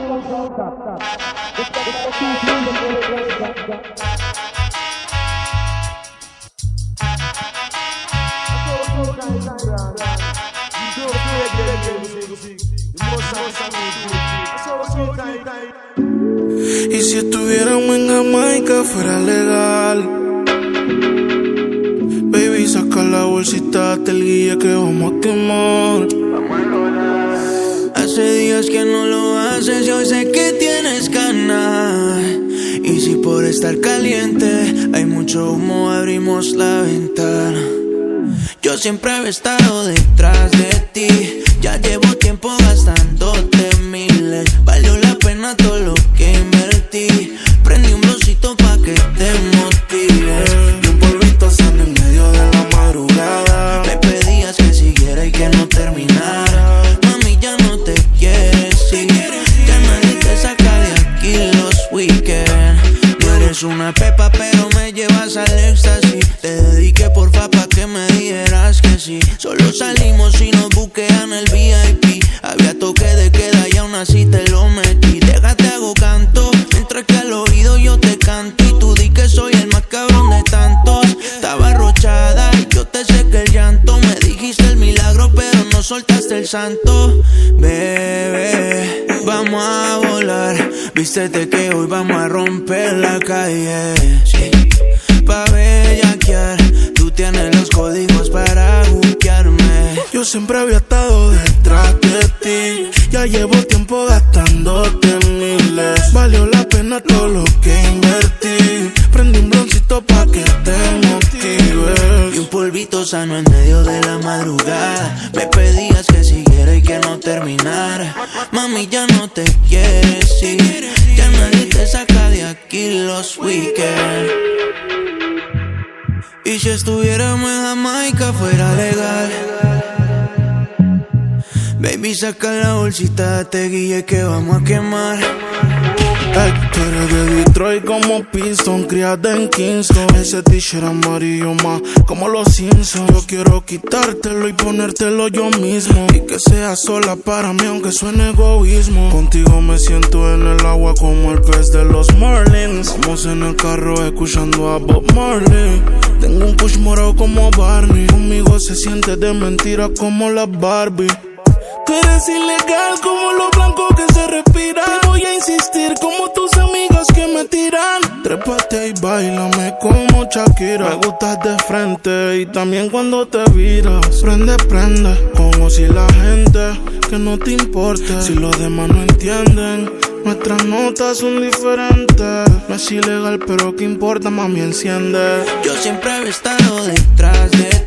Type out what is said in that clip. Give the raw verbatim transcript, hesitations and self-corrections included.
Y si estuviéramos en Jamaica fuera legal. Baby, saca la bolsita, te el guía que vamos a quemar. Hace días que no lo haces, yo sé que tienes ganas. Y si por estar caliente hay mucho humo, abrimos la ventana. Yo siempre he estado detrás de ti. Ya llevo tiempo gastándote miles. Valió la pena todo lo que invertí. Prendí un blowcito pa' que te motive. Y un polvito sano en medio de la madrugada. Me pedías que siguiera y que no terminara. Mami, ya no te quieres ir. Ya nadie te saca de aquí los weekends. No eres una pepa pero me llevas al éxtasis. Te dediqué porfa pa' que me dijeras que sí. Solo salimos y nos buquean el V I P. Había toque de queda y aún así te lo metí. Déjate hago canto, mientras que al oído yo te canto. Y tú di que soy el más cabrón de tantos. Estaba arrochada y yo te sequé el llanto. Me dijiste el milagro pero no soltaste el santo. Bebé, vamos a volar. Vístete que hoy vamos a romper la calle. Sí. Pa' bellaquear, tú tienes los códigos para buquearme. Yo siempre había estado detrás de ti. Ya llevo tiempo gastándote miles. Valió la pena todo lo que invertí. Prendí un broncito pa' que te motives. Y un polvito sano en medio de la madrugada. Me pedías que siguiera y que no terminara. Mami, ya no te quieres ir. Ya nadie te saca de aquí los weekends. Y si estuviéramos en Jamaica fuera legal. Baby, saca la bolsita, te guille que vamos a quemar. Ay, tú eres de Detroit como Piston, criada en Kingston. Ese t-shirt amarillo más como los Simpsons. Yo quiero quitártelo y ponértelo yo mismo. Y que sea sola para mí aunque suene egoísmo. Contigo me siento en el agua como el pez de los Marlins. Vamos en el carro escuchando a Bob Marley. Tengo un push morado como Barney. Conmigo se siente de mentira como la Barbie. Tú eres ilegal como lo blanco que se respira. Te voy a insistir como tus amigas que me tiran. Trépate y bailame como Shakira. Me gustas de frente y también cuando te viras. Prende, prende, como si la gente que no te importe. Si los demás no entienden, nuestras notas son diferentes. No es ilegal pero qué importa, mami, enciende. Yo siempre he estado detrás de ti.